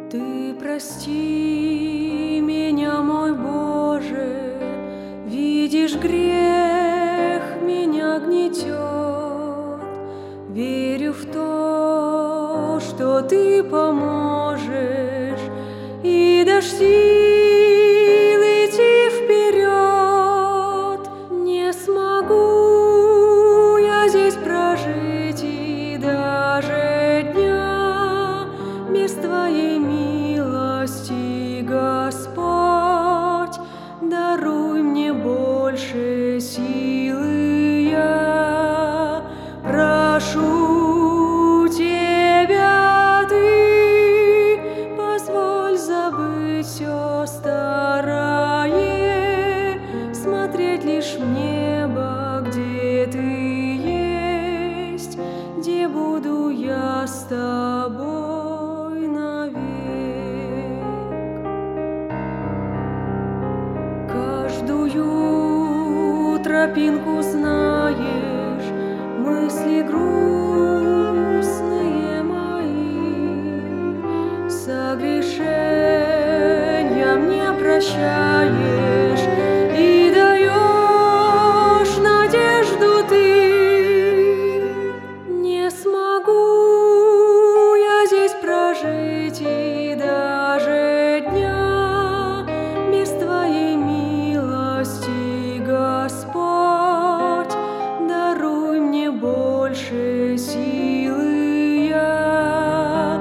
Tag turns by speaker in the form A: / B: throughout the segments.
A: Ты прости меня, мой Боже, видишь, грех меня гнетет. Верю в то, что Ты поможешь и дашь сил идти вперед. Не смогу я здесь прожить и даже дня без Твоей милости, Господь. Даруй мне больше силы, я прошу Тебя, Ты позволь забыть все старое, смотреть лишь в небо, где Ты есть, где буду я с Тобой навек. Каждую тропинку знаешь, мысли грустные мои, согрешения мне прощаешь и даешь надежду Ты. Не смогу я здесь прожить и даже дня без Твоей милости, Господь. Даруй мне больше силы, я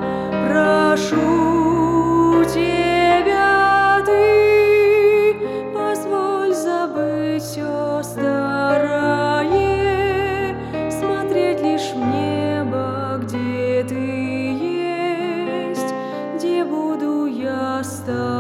A: прошу Тебя, Ты позволь забыть все старое, смотреть лишь в небо, где Ты есть, где буду я с Тобой.